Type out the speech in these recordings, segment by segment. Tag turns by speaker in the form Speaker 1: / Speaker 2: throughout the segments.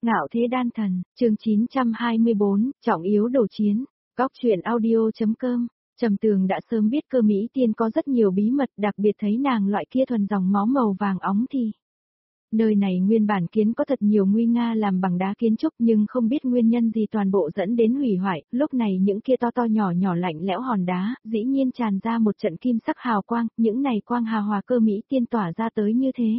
Speaker 1: Ngạo thế đan thần, chương 924, trọng yếu đồ chiến, góc truyện audio.com. Trầm Tường đã sớm biết Cơ Mỹ Tiên có rất nhiều bí mật, đặc biệt thấy nàng loại kia thuần dòng máu màu vàng óng thì. Nơi này nguyên bản kiến có thật nhiều nguy nga làm bằng đá kiến trúc nhưng không biết nguyên nhân gì toàn bộ dẫn đến hủy hoại, lúc này những kia to to nhỏ nhỏ lạnh lẽo hòn đá, dĩ nhiên tràn ra một trận kim sắc hào quang, những này quang hà hòa Cơ Mỹ Tiên tỏa ra tới như thế.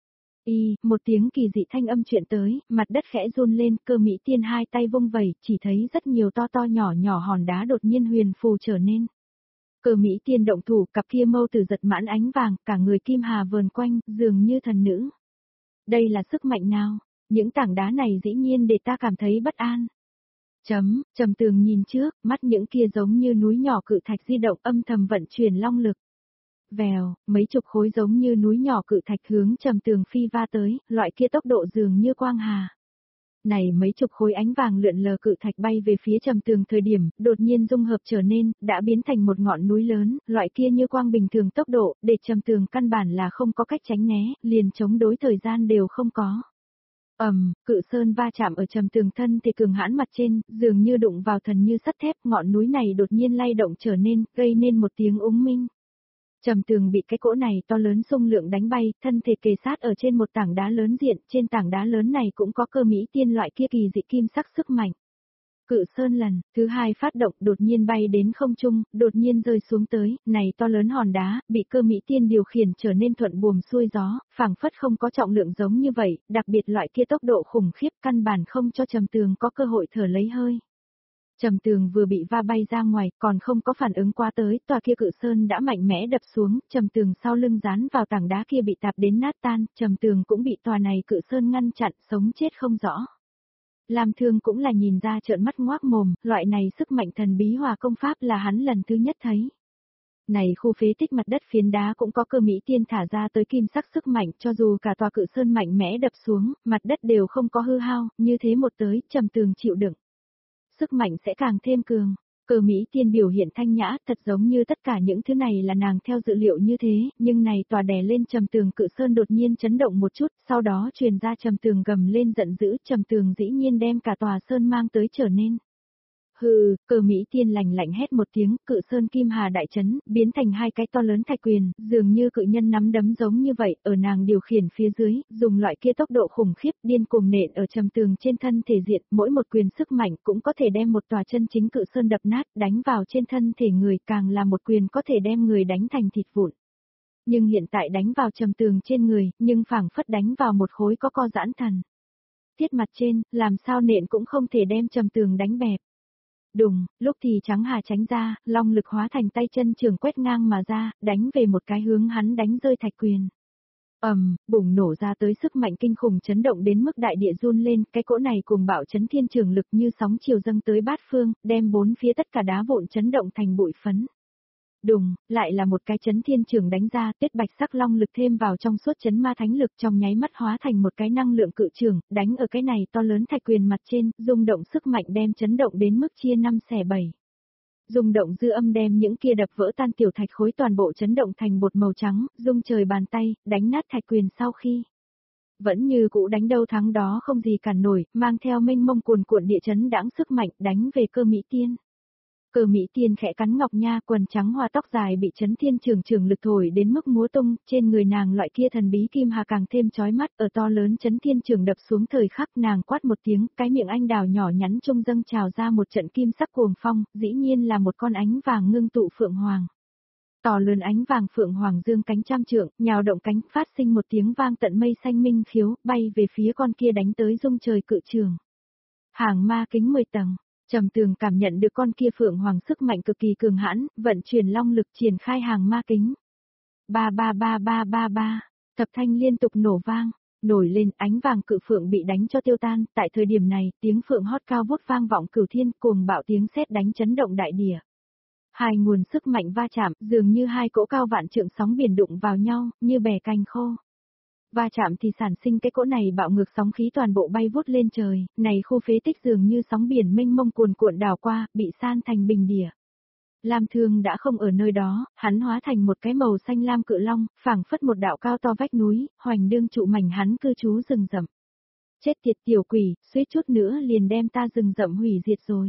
Speaker 1: Một tiếng kỳ dị thanh âm chuyện tới, mặt đất khẽ run lên, Cơ Mỹ Tiên hai tay vung vẩy, chỉ thấy rất nhiều to to nhỏ nhỏ hòn đá đột nhiên huyền phù trở nên. Cơ Mỹ Tiên động thủ, cặp kia mâu từ giật mãn ánh vàng, cả người kim hà vờn quanh, dường như thần nữ. Đây là sức mạnh nào? Những tảng đá này dĩ nhiên để ta cảm thấy bất an. Trầm Tường nhìn trước, mắt những kia giống như núi nhỏ cự thạch di động âm thầm vận chuyển long lực. Vèo, mấy chục khối giống như núi nhỏ cự thạch hướng Trầm Tường phi va tới, loại kia tốc độ dường như quang hà. Này mấy chục khối ánh vàng lượn lờ cự thạch bay về phía Trầm Tường thời điểm, đột nhiên dung hợp trở nên, đã biến thành một ngọn núi lớn, loại kia như quang bình thường tốc độ, để Trầm Tường căn bản là không có cách tránh né, liền chống đối thời gian đều không có. Cự sơn va chạm ở Trầm Tường thân thì cường hãn mặt trên, dường như đụng vào thần như sắt thép, ngọn núi này đột nhiên lay động trở nên, gây nên một tiếng úng minh. Trầm Tường bị cái cỗ này to lớn xung lượng đánh bay, thân thể kề sát ở trên một tảng đá lớn diện, trên tảng đá lớn này cũng có Cơ Mỹ Tiên loại kia kỳ dị kim sắc sức mạnh. Cự sơn lần thứ hai phát động đột nhiên bay đến không trung, đột nhiên rơi xuống tới, này to lớn hòn đá, bị Cơ Mỹ Tiên điều khiển trở nên thuận buồm xuôi gió, phảng phất không có trọng lượng giống như vậy, đặc biệt loại kia tốc độ khủng khiếp căn bản không cho Trầm Tường có cơ hội thở lấy hơi. Trầm Tường vừa bị va bay ra ngoài, còn không có phản ứng qua tới, tòa kia cự sơn đã mạnh mẽ đập xuống, Trầm Tường sau lưng dán vào tảng đá kia bị tạp đến nát tan, Trầm Tường cũng bị tòa này cự sơn ngăn chặn, sống chết không rõ. Lam Thương cũng là nhìn ra trợn mắt ngoác mồm, loại này sức mạnh thần bí hòa công pháp là hắn lần thứ nhất thấy. Này khu phế tích mặt đất phiến đá cũng có Cơ Mỹ Tiên thả ra tới kim sắc sức mạnh, cho dù cả tòa cự sơn mạnh mẽ đập xuống, mặt đất đều không có hư hao, như thế một tới, Trầm Tường chịu đựng. Sức mạnh sẽ càng thêm cường. Cơ Mỹ Tiên biểu hiện thanh nhã, thật giống như tất cả những thứ này là nàng theo dự liệu như thế, nhưng này tòa đè lên Trầm Tường cự sơn đột nhiên chấn động một chút, sau đó truyền ra Trầm Tường gầm lên giận dữ, Trầm Tường dĩ nhiên đem cả tòa sơn mang tới trở nên. Hừ, Cơ Mỹ Tiên lạnh lạnh hét một tiếng, cự sơn kim hà đại chấn, biến thành hai cái to lớn thạch quyền, dường như cự nhân nắm đấm giống như vậy, ở nàng điều khiển phía dưới, dùng loại kia tốc độ khủng khiếp điên cuồng nện ở Trầm Tường trên thân thể diện, mỗi một quyền sức mạnh cũng có thể đem một tòa chân chính cự sơn đập nát, đánh vào trên thân thể người, càng là một quyền có thể đem người đánh thành thịt vụn. Nhưng hiện tại đánh vào Trầm Tường trên người, nhưng phảng phất đánh vào một khối có co giãn thần. Tiết mặt trên, làm sao nện cũng không thể đem Trầm Tường đánh bẹp. Đùng, lúc thì trắng hà tránh ra, long lực hóa thành tay chân trường quét ngang mà ra, đánh về một cái hướng hắn đánh rơi thạch quyền. Bùng nổ ra tới sức mạnh kinh khủng chấn động đến mức đại địa run lên, cái cỗ này cùng bạo chấn thiên trường lực như sóng chiều dâng tới bát phương, đem bốn phía tất cả đá vụn chấn động thành bụi phấn. Đùng, lại là một cái chấn thiên trường đánh ra, tiết bạch sắc long lực thêm vào trong suốt chấn ma thánh lực trong nháy mắt hóa thành một cái năng lượng cự trường, đánh ở cái này to lớn thạch quyền mặt trên, rung động sức mạnh đem chấn động đến mức chia 5 xẻ 7. Rung động dư âm đem những kia đập vỡ tan tiểu thạch khối toàn bộ chấn động thành bột màu trắng, rung trời bàn tay, đánh nát thạch quyền sau khi. Vẫn như cũ đánh đâu thắng đó không gì cản nổi, mang theo mênh mông cuồn cuộn địa chấn đãng sức mạnh đánh về Cơ Mỹ Tiên. Cơ Mỹ Tiên khẽ cắn ngọc nha, quần trắng hoa tóc dài bị chấn thiên trường lực thổi đến mức múa tung, trên người nàng loại kia thần bí kim hà càng thêm chói mắt, ở to lớn chấn thiên trường đập xuống thời khắc nàng quát một tiếng, cái miệng anh đào nhỏ nhắn trung dâng trào ra một trận kim sắc cuồng phong, dĩ nhiên là một con ánh vàng ngưng tụ phượng hoàng. To lớn ánh vàng phượng hoàng dương cánh trăm trượng, nhào động cánh, phát sinh một tiếng vang tận mây xanh minh khiếu, bay về phía con kia đánh tới rung trời cự trường. Hàng ma kính 10 tầng. Trầm Tường cảm nhận được con kia phượng hoàng sức mạnh cực kỳ cường hãn, vận chuyển long lực triển khai hàng ma kính. Ba, thập thanh liên tục nổ vang, nổi lên ánh vàng cự phượng bị đánh cho tiêu tan, tại thời điểm này, tiếng phượng hót cao vút vang vọng cửu thiên, cuồng bạo tiếng sét đánh chấn động đại địa. Hai nguồn sức mạnh va chạm, dường như hai cỗ cao vạn trượng sóng biển đụng vào nhau, như bè cành khô. Va chạm thì sản sinh cái cỗ này bạo ngược sóng khí toàn bộ bay vút lên trời, này khu phế tích dường như sóng biển mênh mông cuồn cuộn đảo qua, bị san thành bình địa. Lam Thương đã không ở nơi đó, hắn hóa thành một cái màu xanh lam cự long, phảng phất một đạo cao to vách núi, hoành đương trụ mảnh hắn cư trú rừng rậm. Chết tiệt tiểu quỷ, suýt chút nữa liền đem ta rừng rậm hủy diệt rồi.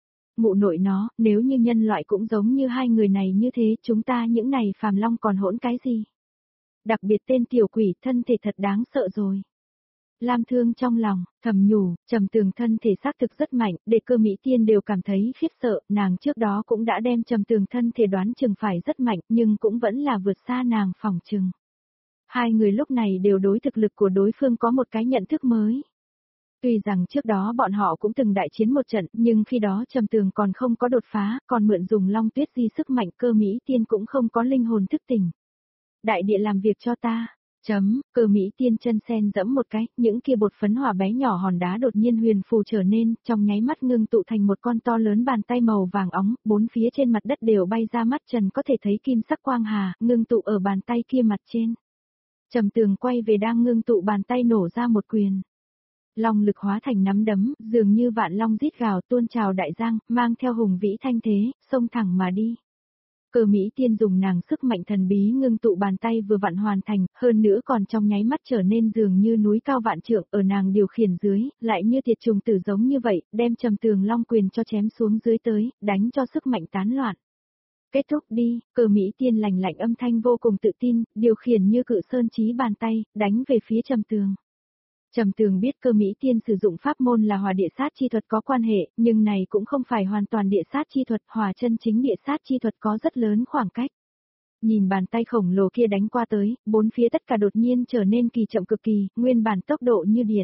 Speaker 1: Mụ nội nó, nếu như nhân loại cũng giống như hai người này như thế, chúng ta những này phàm long còn hỗn cái gì? Đặc biệt tên tiểu quỷ thân thể thật đáng sợ rồi. Lam Thương trong lòng, thầm nhủ, Trầm Tường thân thể xác thực rất mạnh, để Cơ Mỹ Tiên đều cảm thấy khiếp sợ, nàng trước đó cũng đã đem Trầm Tường thân thể đoán chừng phải rất mạnh, nhưng cũng vẫn là vượt xa nàng phỏng chừng. Hai người lúc này đều đối thực lực của đối phương có một cái nhận thức mới. Tuy rằng trước đó bọn họ cũng từng đại chiến một trận, nhưng khi đó Trầm Tường còn không có đột phá, còn mượn dùng Long Tuyết Di sức mạnh, Cơ Mỹ Tiên cũng không có linh hồn thức tỉnh. Đại địa làm việc cho ta. Cơ Mỹ Tiên chân sen dẫm một cái, những kia bột phấn hỏa bé nhỏ hòn đá đột nhiên huyền phù trở nên, trong nháy mắt ngưng tụ thành một con to lớn bàn tay màu vàng óng, bốn phía trên mặt đất đều bay ra mắt trần có thể thấy kim sắc quang hà, ngưng tụ ở bàn tay kia mặt trên. Trầm Tường quay về đang ngưng tụ bàn tay nổ ra một quyền. Long lực hóa thành nắm đấm, dường như vạn long rít gào tuôn trào đại giang, mang theo hùng vĩ thanh thế, xông thẳng mà đi. Cơ Mỹ Tiên dùng nàng sức mạnh thần bí ngưng tụ bàn tay vừa vặn hoàn thành, hơn nữa còn trong nháy mắt trở nên dường như núi cao vạn trượng, ở nàng điều khiển dưới, lại như thiệt trùng tử giống như vậy, đem Trầm Tường long quyền cho chém xuống dưới tới, đánh cho sức mạnh tán loạn. Kết thúc đi, Cơ Mỹ Tiên lạnh lạnh âm thanh vô cùng tự tin, điều khiển như cự sơn chí bàn tay, đánh về phía Trầm Tường. Trầm Tường biết Cơ Mỹ Tiên sử dụng pháp môn là hỏa địa sát chi thuật có quan hệ, nhưng này cũng không phải hoàn toàn địa sát chi thuật, hỏa chân chính địa sát chi thuật có rất lớn khoảng cách. Nhìn bàn tay khổng lồ kia đánh qua tới, bốn phía tất cả đột nhiên trở nên kỳ chậm cực kỳ, nguyên bản tốc độ như điện.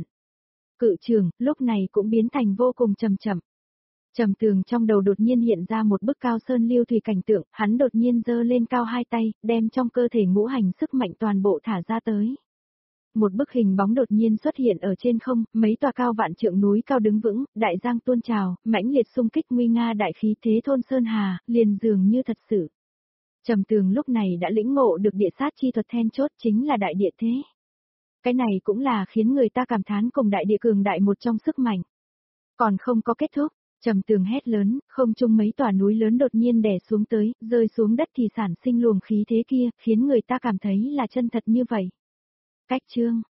Speaker 1: Cự trường, lúc này cũng biến thành vô cùng chậm chậm. Trầm Tường trong đầu đột nhiên hiện ra một bức cao sơn lưu thủy cảnh tượng, hắn đột nhiên giơ lên cao hai tay, đem trong cơ thể ngũ hành sức mạnh toàn bộ thả ra tới. Một bức hình bóng đột nhiên xuất hiện ở trên không, mấy tòa cao vạn trượng núi cao đứng vững, đại giang tuôn trào, mãnh liệt xung kích nguy nga đại khí thế thôn sơn hà, liền dường như thật sự. Trầm Tường lúc này đã lĩnh ngộ được địa sát chi thuật then chốt chính là đại địa thế. Cái này cũng là khiến người ta cảm thán cùng đại địa cường đại một trong sức mạnh. Còn không có kết thúc, Trầm Tường hét lớn, không trung mấy tòa núi lớn đột nhiên đè xuống tới, rơi xuống đất thì sản sinh luồng khí thế kia, khiến người ta cảm thấy là chân thật như vậy. Cách chương